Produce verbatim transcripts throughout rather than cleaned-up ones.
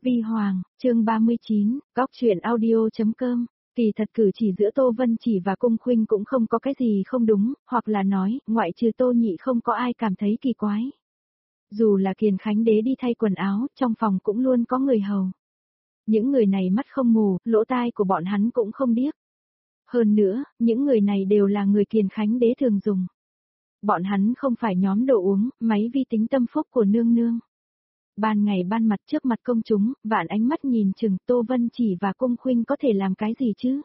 Vi Hoàng, chương ba mươi chín, góc truyện audio.com. Kỳ thật cử chỉ giữa Tô Vân Chỉ và Cung Khuynh cũng không có cái gì không đúng, hoặc là nói, ngoại trừ Tô Nhị không có ai cảm thấy kỳ quái. Dù là Kiền Khánh Đế đi thay quần áo, trong phòng cũng luôn có người hầu. Những người này mắt không mù, lỗ tai của bọn hắn cũng không điếc. Hơn nữa, những người này đều là người Kiền Khánh Đế thường dùng. Bọn hắn không phải nhóm đồ uống, máy vi tính tâm phúc của nương nương. Ban ngày ban mặt trước mặt công chúng, vạn ánh mắt nhìn chừng Tô Vân Chỉ và Cung Khuynh có thể làm cái gì chứ?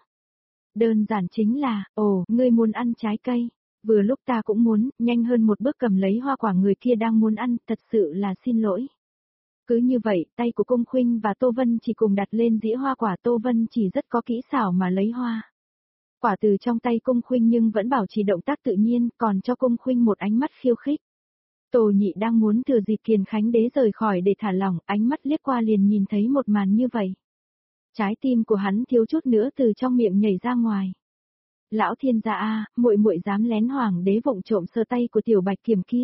Đơn giản chính là, ồ, ngươi muốn ăn trái cây. Vừa lúc ta cũng muốn, nhanh hơn một bước cầm lấy hoa quả người kia đang muốn ăn, thật sự là xin lỗi. Cứ như vậy, tay của Cung Khuynh và Tô Vân Chỉ cùng đặt lên dĩa hoa quả. Tô Vân Chỉ rất có kỹ xảo mà lấy hoa quả từ trong tay Cung Khuynh nhưng vẫn bảo trì động tác tự nhiên, còn cho Cung Khuynh một ánh mắt khiêu khích. Tô Nhị đang muốn thừa dịp Kiền Khánh Đế rời khỏi để thả lỏng, ánh mắt liếc qua liền nhìn thấy một màn như vậy. Trái tim của hắn thiếu chút nữa từ trong miệng nhảy ra ngoài. Lão thiên gia a, muội muội dám lén Hoàng đế vụng trộm sờ tay của tiểu Bạch Kiểm kia.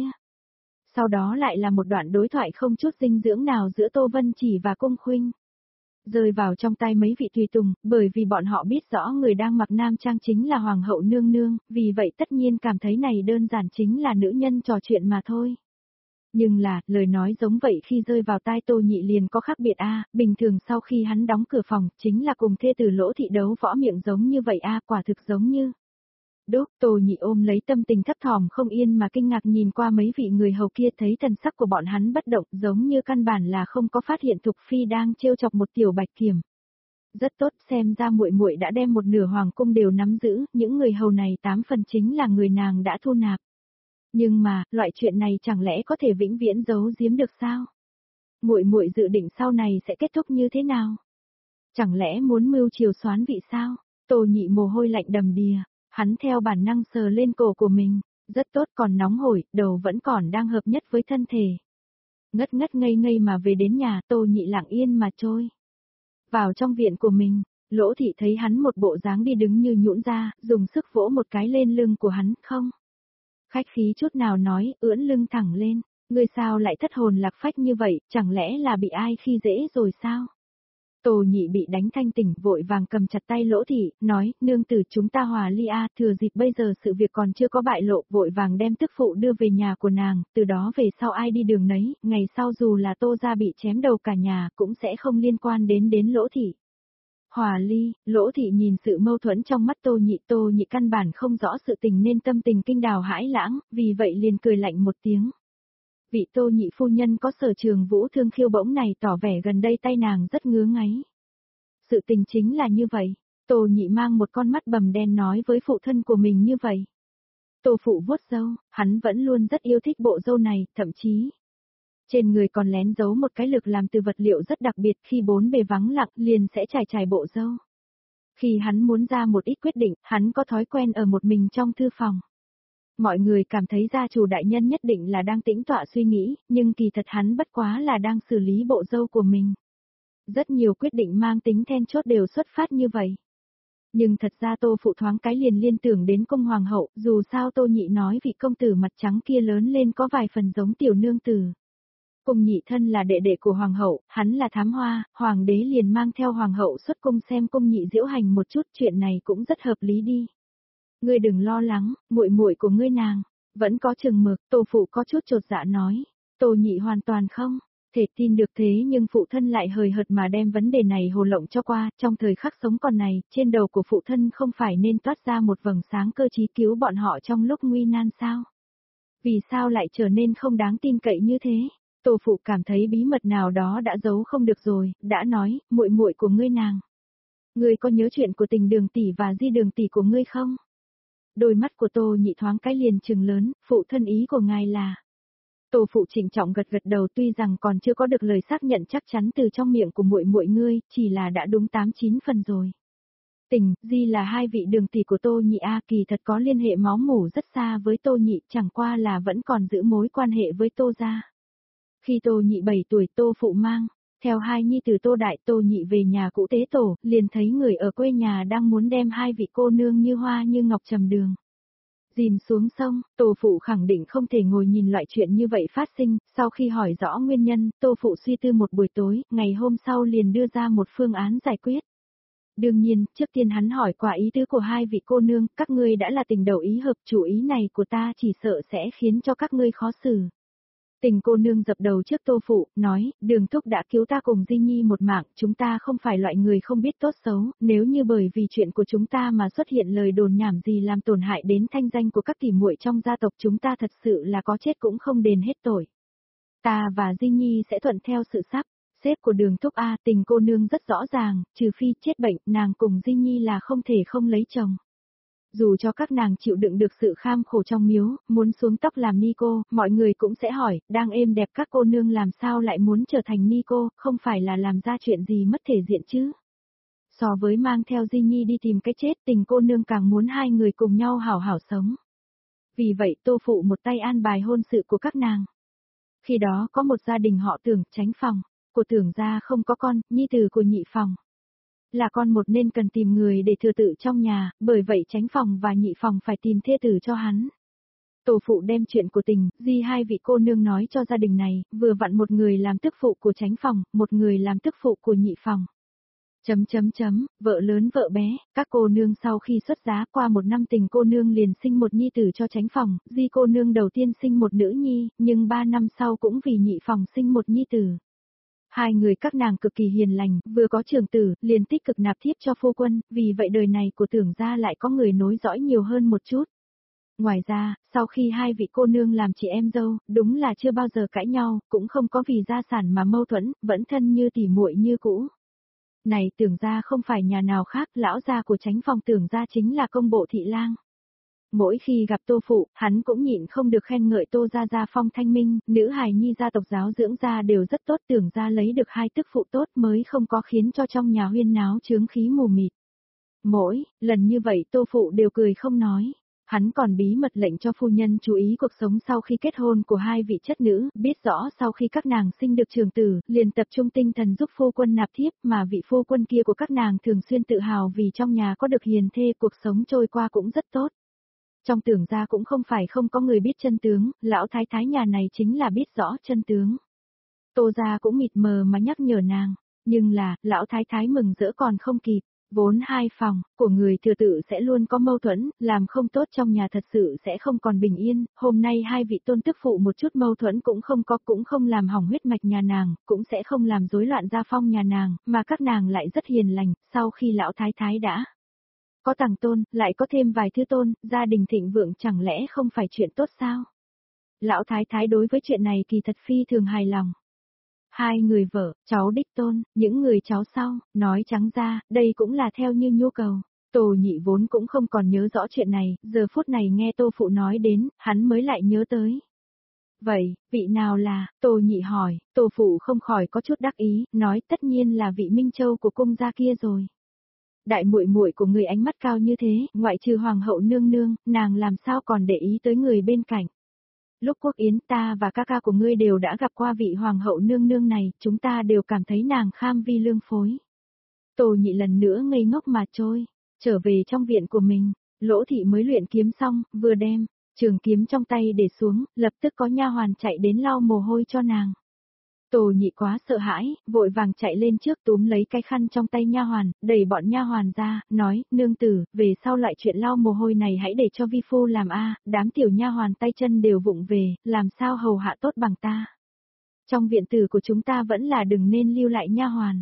Sau đó lại là một đoạn đối thoại không chút dinh dưỡng nào giữa Tô Vân Chỉ và Cung Khuynh. Rơi vào trong tay mấy vị tùy tùng, bởi vì bọn họ biết rõ người đang mặc nam trang chính là Hoàng hậu nương nương, vì vậy tất nhiên cảm thấy này đơn giản chính là nữ nhân trò chuyện mà thôi. Nhưng là, lời nói giống vậy khi rơi vào tai Tô Nhị liền có khác biệt a, bình thường sau khi hắn đóng cửa phòng, chính là cùng thê tử Lỗ thị đấu võ miệng giống như vậy a, quả thực giống như. Đốt, Tô Nhị ôm lấy tâm tình thấp thỏm không yên mà kinh ngạc nhìn qua mấy vị người hầu kia, thấy thần sắc của bọn hắn bất động, giống như căn bản là không có phát hiện Thục Phi đang trêu chọc một tiểu Bạch Kiểm. Rất tốt, xem ra muội muội đã đem một nửa hoàng cung đều nắm giữ, những người hầu này tám phần chính là người nàng đã thu nạp. Nhưng mà, loại chuyện này chẳng lẽ có thể vĩnh viễn giấu giếm được sao? Muội muội dự định sau này sẽ kết thúc như thế nào? Chẳng lẽ muốn mưu chiều xoán vị sao? Tô Nhị mồ hôi lạnh đầm đìa, hắn theo bản năng sờ lên cổ của mình, rất tốt, còn nóng hổi, đầu vẫn còn đang hợp nhất với thân thể. Ngất ngất ngây ngây mà về đến nhà, Tô Nhị lặng yên mà trôi. Vào trong viện của mình, Lỗ thị thấy hắn một bộ dáng đi đứng như nhũn ra, dùng sức vỗ một cái lên lưng của hắn, không khách khí chút nào nói, ưỡn lưng thẳng lên, ngươi sao lại thất hồn lạc phách như vậy, chẳng lẽ là bị ai khi dễ rồi sao? Tô Nhị bị đánh thanh tỉnh, vội vàng cầm chặt tay Lỗ thị, nói, nương tử chúng ta hòa ly a, thừa dịp bây giờ sự việc còn chưa có bại lộ, vội vàng đem tức phụ đưa về nhà của nàng, từ đó về sau ai đi đường nấy, ngày sau dù là Tô gia bị chém đầu cả nhà, cũng sẽ không liên quan đến đến Lỗ thị. Hòa ly, Lỗ thị nhìn sự mâu thuẫn trong mắt Tô Nhị, Tô Nhị căn bản không rõ sự tình nên tâm tình kinh đào hãi lãng, vì vậy liền cười lạnh một tiếng. Vị Tô Nhị phu nhân có sở trường vũ thương khiêu bỗng này tỏ vẻ gần đây tay nàng rất ngứa ngáy. Sự tình chính là như vậy, Tô Nhị mang một con mắt bầm đen nói với phụ thân của mình như vậy. Tô phụ vuốt râu, hắn vẫn luôn rất yêu thích bộ râu này, thậm chí trên người còn lén giấu một cái lược làm từ vật liệu rất đặc biệt, khi bốn bề vắng lặng liền sẽ trải trải bộ râu. Khi hắn muốn ra một ít quyết định, hắn có thói quen ở một mình trong thư phòng. Mọi người cảm thấy gia chủ đại nhân nhất định là đang tĩnh tọa suy nghĩ, nhưng kỳ thật hắn bất quá là đang xử lý bộ râu của mình. Rất nhiều quyết định mang tính then chốt đều xuất phát như vậy. Nhưng thật ra Tô phụ thoáng cái liền liên tưởng đến cung hoàng hậu, dù sao Tô Nhị nói vị công tử mặt trắng kia lớn lên có vài phần giống tiểu nương tử. Cung Nhị thân là đệ đệ của hoàng hậu, hắn là thám hoa, hoàng đế liền mang theo hoàng hậu xuất cung xem Cung Nhị diễu hành một chút, chuyện này cũng rất hợp lý đi. Ngươi đừng lo lắng, muội muội của ngươi nàng vẫn có chừng mực, Tô phụ có chút chột dạ nói. Tô Nhị hoàn toàn không thể tin được, thế nhưng phụ thân lại hời hợt mà đem vấn đề này hồ lộng cho qua, trong thời khắc sống còn này, trên đầu của phụ thân không phải nên toát ra một vầng sáng cơ trí cứu bọn họ trong lúc nguy nan sao? Vì sao lại trở nên không đáng tin cậy như thế? Tô phụ cảm thấy bí mật nào đó đã giấu không được rồi, đã nói, muội muội của ngươi nàng. Ngươi có nhớ chuyện của Tình Đường tỷ và Di Đường tỷ của ngươi không? Đôi mắt của Tô Nhị thoáng cái liền trừng lớn, phụ thân ý của ngài là. Tô phụ trịnh trọng gật gật đầu, tuy rằng còn chưa có được lời xác nhận chắc chắn từ trong miệng của muội muội ngươi, chỉ là đã đúng tám chín phần rồi. Tình, Di là hai vị đường tỷ của Tô Nhị a, kỳ thật có liên hệ máu mủ rất xa với Tô Nhị, chẳng qua là vẫn còn giữ mối quan hệ với Tô gia. Khi Tô Nhị bảy tuổi, Tô phụ mang theo hai nhi tử Tô Đại, Tô Nhị về nhà cũ tế tổ, liền thấy người ở quê nhà đang muốn đem hai vị cô nương Như Hoa Như Ngọc Trầm Đường, Dìm xuống sông, Tô Phụ khẳng định không thể ngồi nhìn loại chuyện như vậy phát sinh, sau khi hỏi rõ nguyên nhân, Tô Phụ suy tư một buổi tối, ngày hôm sau liền đưa ra một phương án giải quyết. Đương nhiên, trước tiên hắn hỏi qua ý tứ của hai vị cô nương, các ngươi đã là tình đầu ý hợp, chủ ý này của ta chỉ sợ sẽ khiến cho các ngươi khó xử. Tình cô nương dập đầu trước Tô Phụ, nói, Đường thúc đã cứu ta cùng Di Nhi một mạng, chúng ta không phải loại người không biết tốt xấu, nếu như bởi vì chuyện của chúng ta mà xuất hiện lời đồn nhảm gì làm tổn hại đến thanh danh của các tỷ muội trong gia tộc chúng ta thật sự là có chết cũng không đền hết tội. Ta và Di Nhi sẽ thuận theo sự sắp xếp của Đường thúc A, tình cô nương rất rõ ràng, trừ phi chết bệnh, nàng cùng Di Nhi là không thể không lấy chồng. Dù cho các nàng chịu đựng được sự kham khổ trong miếu, muốn xuống tóc làm ni cô, mọi người cũng sẽ hỏi, đang êm đẹp các cô nương làm sao lại muốn trở thành ni cô, không phải là làm ra chuyện gì mất thể diện chứ. So với mang theo Di Nhi đi tìm cái chết, tình cô nương càng muốn hai người cùng nhau hảo hảo sống. Vì vậy Tô Phụ một tay an bài hôn sự của các nàng. Khi đó có một gia đình họ Tưởng, Chánh Phòng, của Tưởng gia không có con, nhi tử của Nhị Phòng. Là con một nên cần tìm người để thừa tự trong nhà, bởi vậy Chánh Phòng và Nhị Phòng phải tìm thê tử cho hắn. Tổ phụ đem chuyện của tình, Di hai vị cô nương nói cho gia đình này, vừa vặn một người làm tức phụ của Chánh Phòng, một người làm tức phụ của Nhị Phòng. Chấm chấm chấm, vợ lớn vợ bé, các cô nương sau khi xuất giá qua một năm tình cô nương liền sinh một nhi tử cho Chánh Phòng, Di cô nương đầu tiên sinh một nữ nhi, nhưng ba năm sau cũng vì Nhị Phòng sinh một nhi tử. Hai người các nàng cực kỳ hiền lành, vừa có trưởng tử, liền tích cực nạp thiếp cho phu quân, vì vậy đời này của Tưởng gia lại có người nối dõi nhiều hơn một chút. Ngoài ra, sau khi hai vị cô nương làm chị em dâu, đúng là chưa bao giờ cãi nhau, cũng không có vì gia sản mà mâu thuẫn, vẫn thân như tỉ muội như cũ. Này Tưởng gia không phải nhà nào khác, lão gia của Chánh Phòng Tưởng gia chính là công bộ thị lang. Mỗi khi gặp Tô Phụ, hắn cũng nhịn không được khen ngợi Tô gia gia phong thanh minh, nữ hài nhi gia tộc giáo dưỡng gia đều rất tốt, Tưởng gia lấy được hai tức phụ tốt mới không có khiến cho trong nhà huyên náo chướng khí mù mịt. Mỗi lần như vậy Tô Phụ đều cười không nói. Hắn còn bí mật lệnh cho phu nhân chú ý cuộc sống sau khi kết hôn của hai vị chất nữ, biết rõ sau khi các nàng sinh được trường tử, liền tập trung tinh thần giúp phu quân nạp thiếp, mà vị phu quân kia của các nàng thường xuyên tự hào vì trong nhà có được hiền thê, cuộc sống trôi qua cũng rất tốt. Trong Tưởng gia cũng không phải không có người biết chân tướng, lão thái thái nhà này chính là biết rõ chân tướng. Tô gia cũng mịt mờ mà nhắc nhở nàng, nhưng là, lão thái thái mừng rỡ còn không kịp, vốn hai phòng, của người thừa tự sẽ luôn có mâu thuẫn, làm không tốt trong nhà thật sự sẽ không còn bình yên, hôm nay hai vị tôn tức phụ một chút mâu thuẫn cũng không có, cũng không làm hỏng huyết mạch nhà nàng, cũng sẽ không làm rối loạn gia phong nhà nàng, mà các nàng lại rất hiền lành, sau khi lão thái thái đã có tàng tôn, lại có thêm vài thứ tôn, gia đình thịnh vượng chẳng lẽ không phải chuyện tốt sao? Lão thái thái đối với chuyện này kỳ thật phi thường hài lòng. Hai người vợ, cháu đích tôn, những người cháu sau, nói trắng ra, đây cũng là theo như nhu cầu. Tô Nhị vốn cũng không còn nhớ rõ chuyện này, giờ phút này nghe Tô Phụ nói đến, hắn mới lại nhớ tới. Vậy, vị nào là, Tô Nhị hỏi, Tô Phụ không khỏi có chút đắc ý, nói tất nhiên là vị Minh Châu của cung gia kia rồi. Đại muội muội của người ánh mắt cao như thế, ngoại trừ hoàng hậu nương nương, nàng làm sao còn để ý tới người bên cạnh. Lúc quốc yến ta và ca ca của ngươi đều đã gặp qua vị hoàng hậu nương nương này, chúng ta đều cảm thấy nàng kham vi lương phối. Tô Nhị lần nữa ngây ngốc mà trôi, trở về trong viện của mình, Lỗ thị mới luyện kiếm xong, vừa đem trường kiếm trong tay để xuống, lập tức có nha hoàn chạy đến lau mồ hôi cho nàng. Tô Nhị quá sợ hãi, vội vàng chạy lên trước túm lấy cái khăn trong tay nha hoàn, đẩy bọn nha hoàn ra, nói, nương tử, về sau lại chuyện lau mồ hôi này hãy để cho vi phu làm a, đám tiểu nha hoàn tay chân đều vụng về, làm sao hầu hạ tốt bằng ta. Trong viện tử của chúng ta vẫn là đừng nên lưu lại nha hoàn.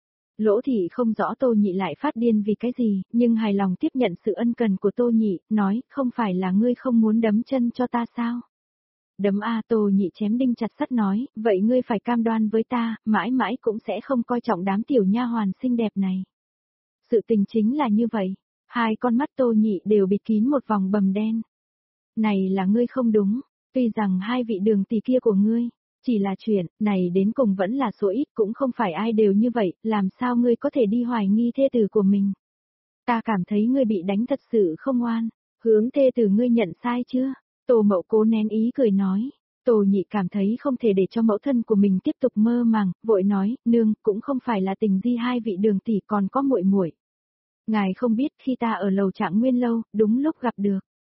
Lỗ thị không rõ Tô Nhị lại phát điên vì cái gì, nhưng hài lòng tiếp nhận sự ân cần của Tô Nhị, nói, không phải là ngươi không muốn đấm chân cho ta sao? Đấm a, Tô Nhị chém đinh chặt sắt nói, vậy ngươi phải cam đoan với ta, mãi mãi cũng sẽ không coi trọng đám tiểu nha hoàn xinh đẹp này. Sự tình chính là như vậy, hai con mắt Tô Nhị đều bịt kín một vòng bầm đen. Này là ngươi không đúng, tuy rằng hai vị đường tỷ kia của ngươi, chỉ là chuyện, này đến cùng vẫn là số ít, cũng không phải ai đều như vậy, làm sao ngươi có thể đi hoài nghi thê tử của mình. Ta cảm thấy ngươi bị đánh thật sự không oan, hướng thê tử ngươi nhận sai chưa? Tô Mậu cố nén ý cười nói, Tô Nhị cảm thấy không thể để cho mẫu thân của mình tiếp tục mơ màng, vội nói, nương, cũng không phải là tình Di hai vị đường tỷ còn có muội muội. Ngài không biết khi ta ở lầu Trạng Nguyên lâu, đúng lúc gặp được.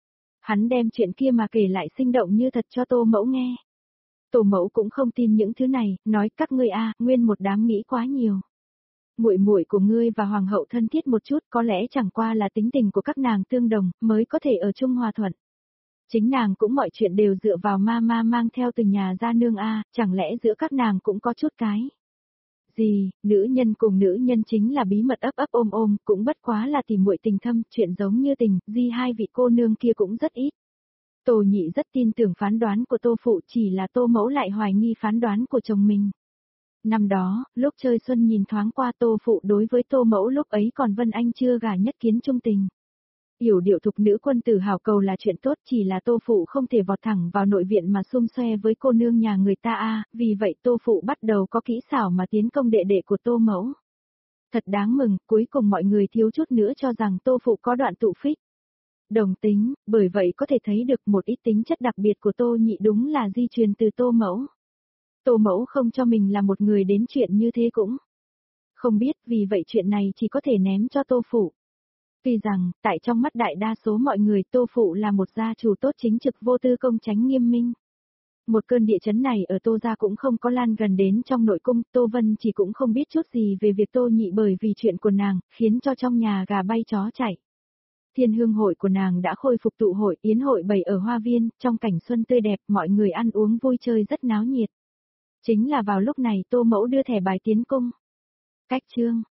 Hắn đem chuyện kia mà kể lại sinh động như thật cho Tô Mẫu nghe. Tô Mẫu cũng không tin những thứ này, nói các ngươi a, nguyên một đám nghĩ quá nhiều. Muội muội của ngươi và hoàng hậu thân thiết một chút, có lẽ chẳng qua là tính tình của các nàng tương đồng, mới có thể ở chung hòa thuận. Chính nàng cũng mọi chuyện đều dựa vào ma ma mang theo từ nhà ra nương a, chẳng lẽ giữa các nàng cũng có chút cái. Gì, nữ nhân cùng nữ nhân chính là bí mật ấp ấp ôm ôm, cũng bất quá là tìm muội tình thâm, chuyện giống như tình, di hai vị cô nương kia cũng rất ít. Tô Nhị rất tin tưởng phán đoán của Tô Phụ, chỉ là Tô Mẫu lại hoài nghi phán đoán của chồng mình. Năm đó, lúc chơi xuân nhìn thoáng qua Tô Phụ đối với Tô Mẫu lúc ấy còn Vân Anh chưa gả nhất kiến trung tình. Yểu điệu thục nữ quân tử hảo cầu là chuyện tốt, chỉ là Tô Phụ không thể vọt thẳng vào nội viện mà xung xoe với cô nương nhà người ta a, vì vậy Tô Phụ bắt đầu có kỹ xảo mà tiến công đệ đệ của Tô Mẫu. Thật đáng mừng, cuối cùng mọi người thiếu chút nữa cho rằng Tô Phụ có đoạn tụ phích. Đồng tính, bởi vậy có thể thấy được một ít tính chất đặc biệt của Tô Nhị đúng là di truyền từ Tô Mẫu. Tô Mẫu không cho mình là một người đến chuyện như thế cũng không biết, vì vậy chuyện này chỉ có thể ném cho Tô Phụ. Vì rằng, tại trong mắt đại đa số mọi người Tô Phụ là một gia chủ tốt chính trực vô tư công chánh nghiêm minh. Một cơn địa chấn này ở Tô gia cũng không có lan gần đến trong nội cung, Tô Vân chỉ cũng không biết chút gì về việc Tô Nhị bởi vì chuyện của nàng, khiến cho trong nhà gà bay chó chạy. Thiên hương hội của nàng đã khôi phục tụ hội, yến hội bày ở hoa viên, trong cảnh xuân tươi đẹp, mọi người ăn uống vui chơi rất náo nhiệt. Chính là vào lúc này Tô Mẫu đưa thẻ bài tiến cung. Cách chương